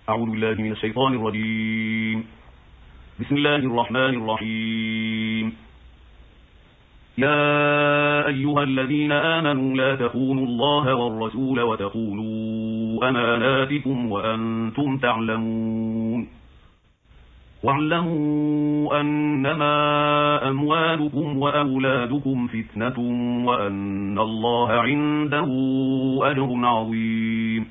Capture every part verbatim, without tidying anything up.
أعوذ بالله من الشيطان الرجيم. بسم الله الرحمن الرحيم. يا أيها الذين آمنوا لا تخونوا الله والرسول وتخونوا أماناتكم وأنتم تعلمون. واعلموا أنما أموالكم وأولادكم فتنة وأن الله عنده أجر عظيم.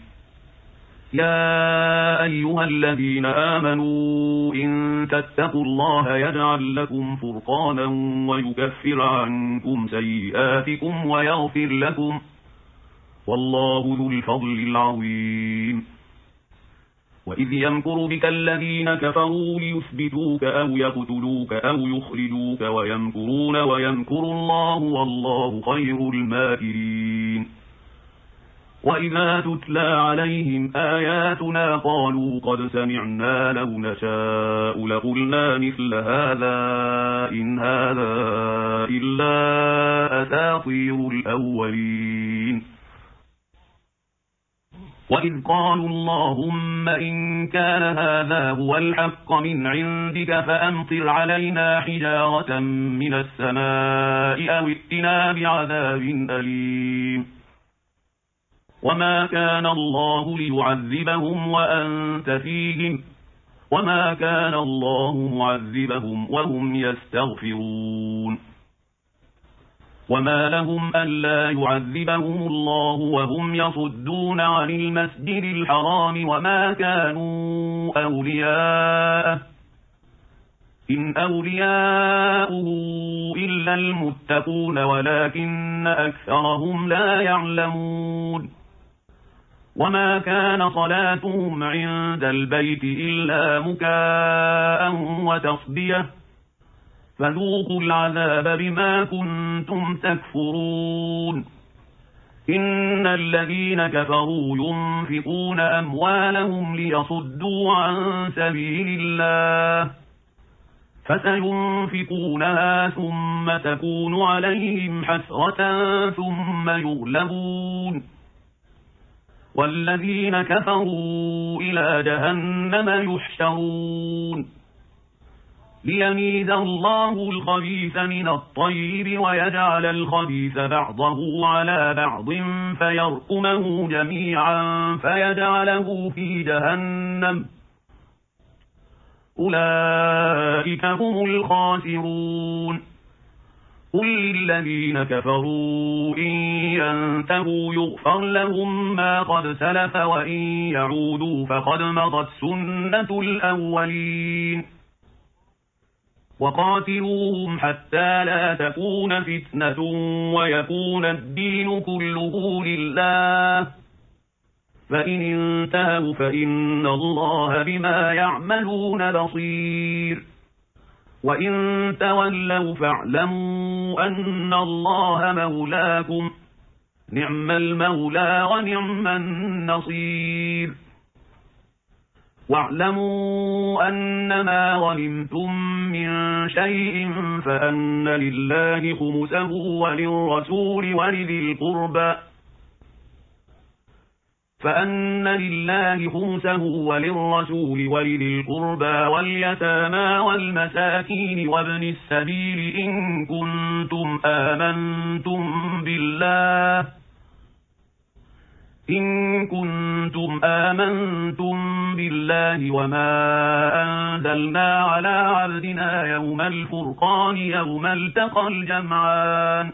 يا أيها الذين آمنوا إن تتقوا الله يجعل لكم فرقانا ويكفر عنكم سيئاتكم ويغفر لكم، والله ذو الفضل العظيم. وإذ يمكر بك الذين كفروا ليثبتوك أو يقتلوك أو يخرجوك ويمكرون ويمكر الله والله خير الماكرين. وإذا تتلى عليهم آياتنا قالوا قد سمعنا لو نشاء لقلنا مثل هذا إن هذا إلا أساطير الأولين. وإذ قالوا اللهم إن كان هذا هو الحق من عندك فأمطر علينا حجارة من السماء أو ائتنا بعذاب أليم. وما كان الله ليعذبهم وأنت فيهم وما كان الله معذبهم وهم يستغفرون. وما لهم ألا يعذبهم الله وهم يصدون عن المسجد الحرام وما كانوا أولياءه إن أولياؤه إلا المتقون ولكن أكثرهم لا يعلمون. وما كان صلاتهم عند البيت إلا مكاء وتصدية فذوقوا العذاب بما كنتم تكفرون. إن الذين كفروا ينفقون أموالهم ليصدوا عن سبيل الله فسينفقونها ثم تكون عليهم حسرة ثم يغلبون والذين كفروا إلى جهنم يحشرون. ليميز الله الخبيث من الطيب ويجعل الخبيث بعضه على بعض فيرقمه جميعا فيجعله في جهنم أولئك هم الخاسرون. قل للذين كفروا إن ينتهوا يغفر لهم ما قد سلف وإن يعودوا فقد مضت سنة الأولين. وقاتلوهم حتى لا تكون فتنة ويكون الدين كله لله فإن انتهوا فإن الله بما يعملون بصير. وإن تولوا فاعلموا أن الله مولاكم نعم المولى ونعم النصير. واعلموا أنما غنمتم من شيء فأن لله خمسه وللرسول ولذي القربى فأن لله خمسه وللرسول ولذي القربى واليتامى والمساكين وابن السبيل إن كنتم آمنتم بالله إن كنتم آمنتم بالله وما أنزلنا على عبدنا يوم الفرقان يوم التقى الجمعان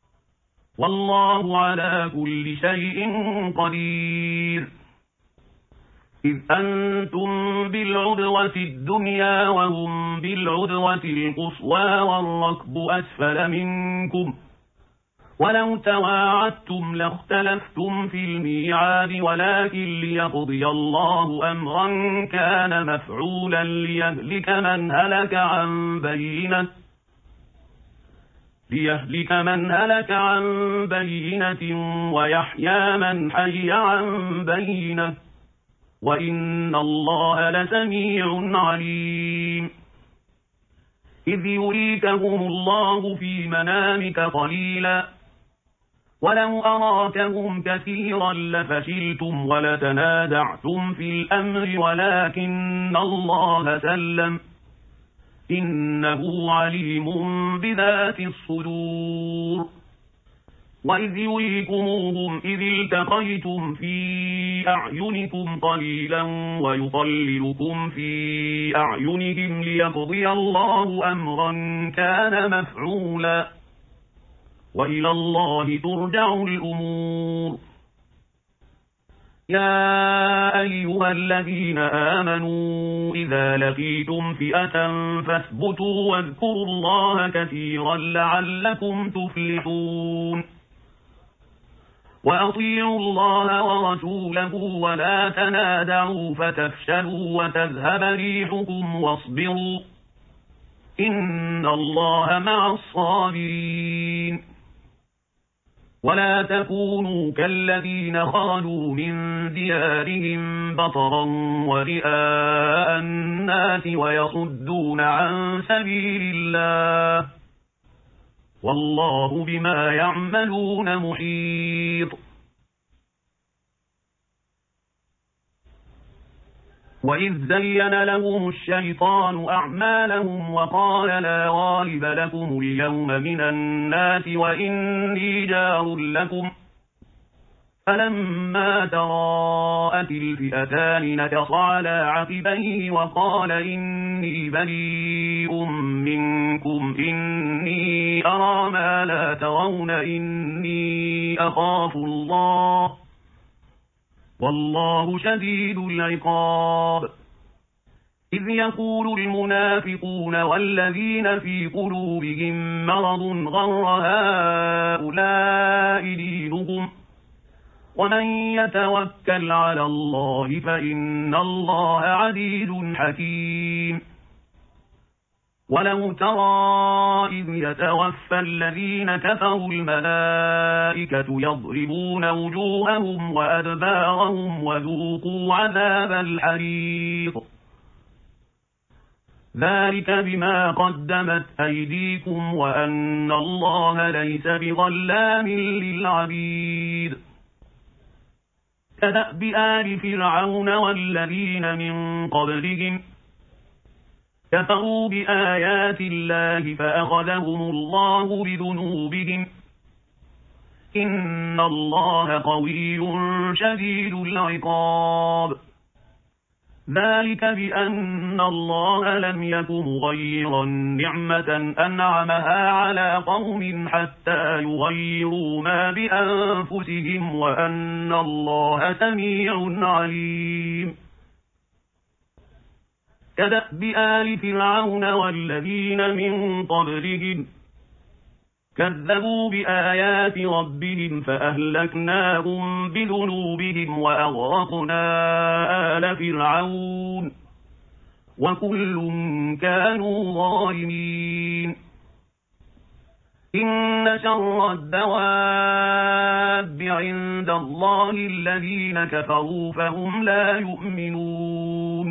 والله على كل شيء قدير. إذ أنتم بالعدوة الدنيا وهم بالعدوة القصوى والركب أسفل منكم ولو تواعدتم لاختلفتم في الميعاد ولكن ليقضي الله أمرا كان مفعولا ليهلك من هلك عن بينة ليهلك من هلك عن بينة ويحيى من حي عن بينة وإن الله لسميع عليم. إذ يريكهم الله في منامك قليلا ولو أراكهم كثيرا لفشلتم ولتنازعتم في الأمر ولكن الله سلم إنه عليم بذات الصدور وإذ يريكموهم إذ التقيتم في أعينكم قليلا ويقللكم في أعينهم ليقضي الله أمرا كان مفعولا وإلى الله ترجع الأمور يا أيها الذين آمنوا إذا لقيتم فئة فاثبتوا واذكروا الله كثيرا لعلكم تفلحون وأطيعوا الله ورسوله ولا تنازعوا فتفشلوا وتذهب ريحكم واصبروا إن الله مع الصابرين ولا تكونوا كالذين خرجوا من ديارهم بطرا ورئاء الناس ويصدون عن سبيل الله والله بما يعملون محيط وإذ زين لهم الشيطان أعمالهم وقال لا غالب لكم اليوم من الناس وإني جار لكم فلما تراءت الفئتان نكص على عقبيه وقال إني بريء منكم إني أرى ما لا ترون إني أخاف الله والله شديد العقاب إذ يقول المنافقون والذين في قلوبهم مرض غر هؤلاء دينهم ومن يتوكل على الله فإن الله عزيز حكيم ولو ترى إذ يتوفى الذين كفروا الملائكة يضربون وجوههم وأدبارهم وذوقوا عذاب الحريق ذلك بما قدمت أيديكم وأن الله ليس بظلام للعبيد كدأب آل فرعون والذين من قبلهم كفروا بآيات الله فأخذهم الله بذنوبهم إن الله قوي شديد العقاب ذلك بأن الله لم يك مغيرا نعمة أنعمها على قوم حتى يغيروا ما بأنفسهم وأن الله سميع عليم كدأب آل فرعون والذين من قبلهم كذبوا بآيات ربهم فأهلكناهم بذنوبهم وأغرقنا آل فرعون وكل كانوا ظالمين إن شر الدواب عند الله الذين كفروا فهم لا يؤمنون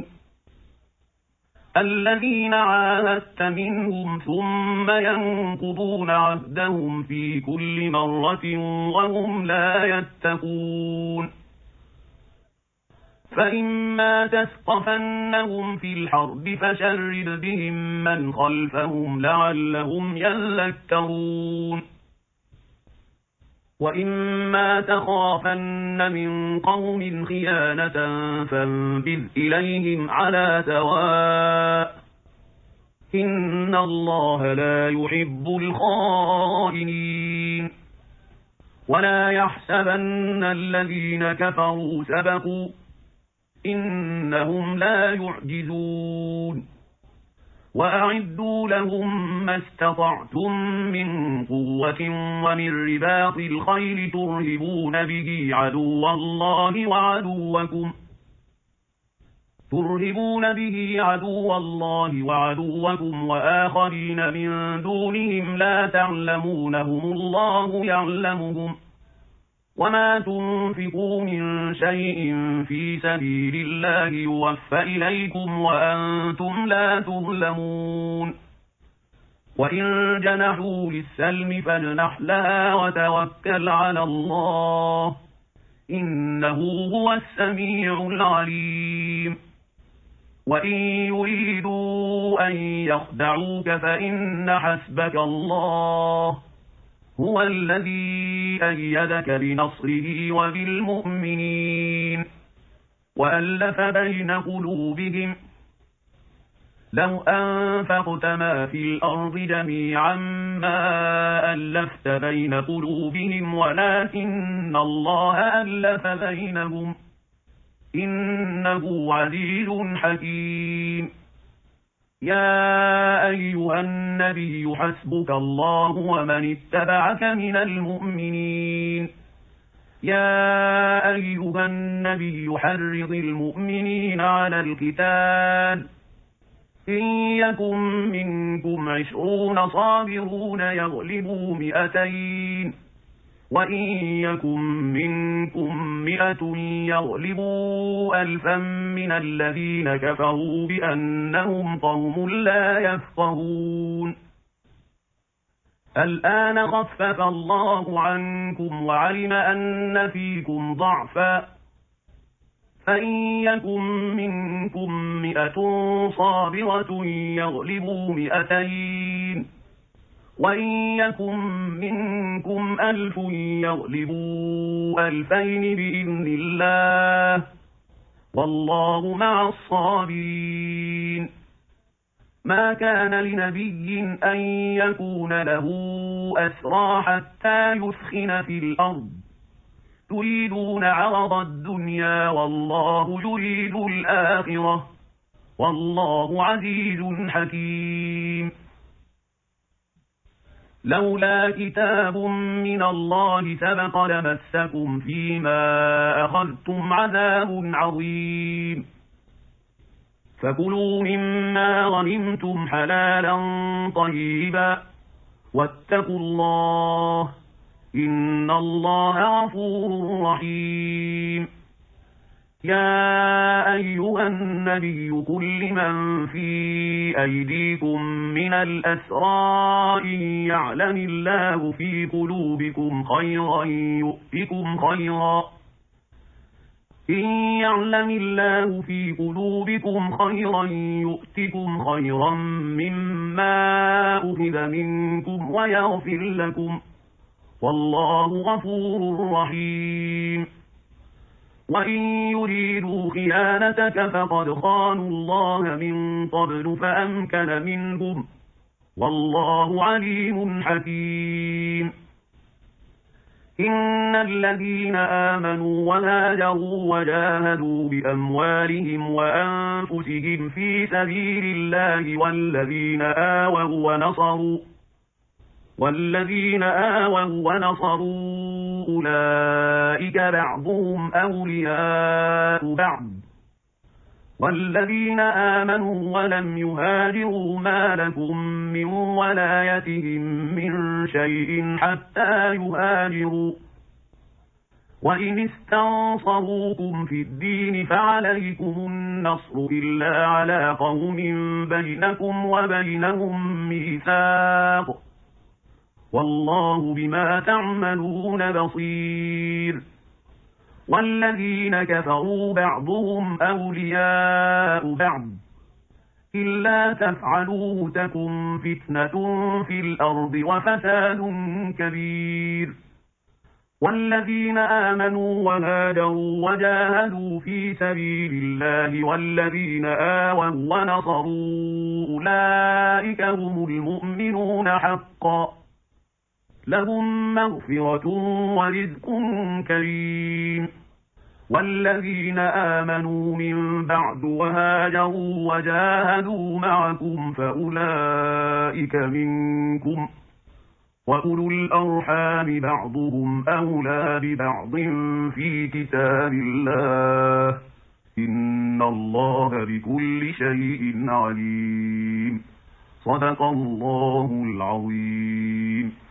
الذين عاهدت منهم ثم ينقضون عهدهم في كل مرة وهم لا يتقون فإما تثقفنهم في الحرب فشرد بهم من خلفهم لعلهم يذكرون وإما تخافن من قوم خيانة فانبذ إليهم على سواء إن الله لا يحب الخائنين ولا يحسبن الذين كفروا سبقوا إنهم لا يعجزون وأعدوا لهم ما استطعتم من قوة ومن رباط الخيل ترهبون به عدو الله وعدوكم ترهبون به عدو الله وعدوكم وآخرين من دونهم لا تعلمونهم الله يعلمهم وما تنفقوا من شيء في سبيل الله يوفى إليكم وأنتم لا تظلمون وإن جنحوا للسلم فاجنح لها وتوكل على الله إنه هو السميع العليم وإن يريدوا أن يخدعوك فإن حسبك الله هو الذي أيدك بنصره وبالمؤمنين وألف بين قلوبهم لو أنفقت ما في الأرض جميعا ما ألفت بين قلوبهم ولكن الله ألف بينهم إنه عزيز حكيم يا أيها النبي حسبك الله ومن اتبعك من المؤمنين يا أيها النبي حرض المؤمنين على القتال إن يكن منكم عشرون صابرون يغلبوا مئتين وإن يكن منكم مئة يغلبوا ألفا من الذين كفروا بأنهم قوم لا يفقهون الآن خفف الله عنكم وعلم أن فيكم ضعفا فإن يكن منكم مئة صابرة يغلبوا مئتين وإن يكن منكم ألف يغلبوا ألفين بإذن الله والله مع الصابرين ما كان لنبي أن يكون له أسرى حتى يثخن في الأرض تريدون عرض الدنيا والله يريد الآخرة والله عزيز حكيم لولا كتاب من الله سبق لمسكم فيما أخذتم عذاب عظيم فكلوا مما غنمتم حلالا طيبا واتقوا الله إن الله غفور رحيم يا أيها النبي قل لمن في أيديكم من الأسرى إن يعلم الله في قلوبكم خيرا يؤتكم خيرا إن يعلم الله في قلوبكم خيرا يؤتكم خيرا مما أخذ منكم ويغفر لكم والله غفور رحيم وإن يريدوا خيانتك فقد خانوا الله من قبل فأمكن منهم والله عليم حكيم إن الذين آمنوا وهاجروا وجاهدوا بأموالهم وأنفسهم في سبيل الله والذين آووا ونصروا والذين آووا ونصروا أولئك بعضهم أولياء بعض والذين آمنوا ولم يهاجروا ما لكم من ولايتهم من شيء حتى يهاجروا وإن استنصروكم في الدين فعليكم النصر إلا على قوم بينكم وبينهم ميثاق والله بما تعملون بصير والذين كفروا بعضهم أولياء بعض إلا تفعلوه تكن فتنة في الأرض وفساد كبير والذين آمنوا وهاجروا وجاهدوا في سبيل الله والذين آووا ونصروا أولئك هم المؤمنون حقا لهم مغفرة ورزق كريم والذين آمنوا من بعد وهاجروا وجاهدوا معكم فأولئك منكم وأولو الأرحام بعضهم أولى ببعض في كتاب الله إن الله بكل شيء عليم صدق الله العظيم.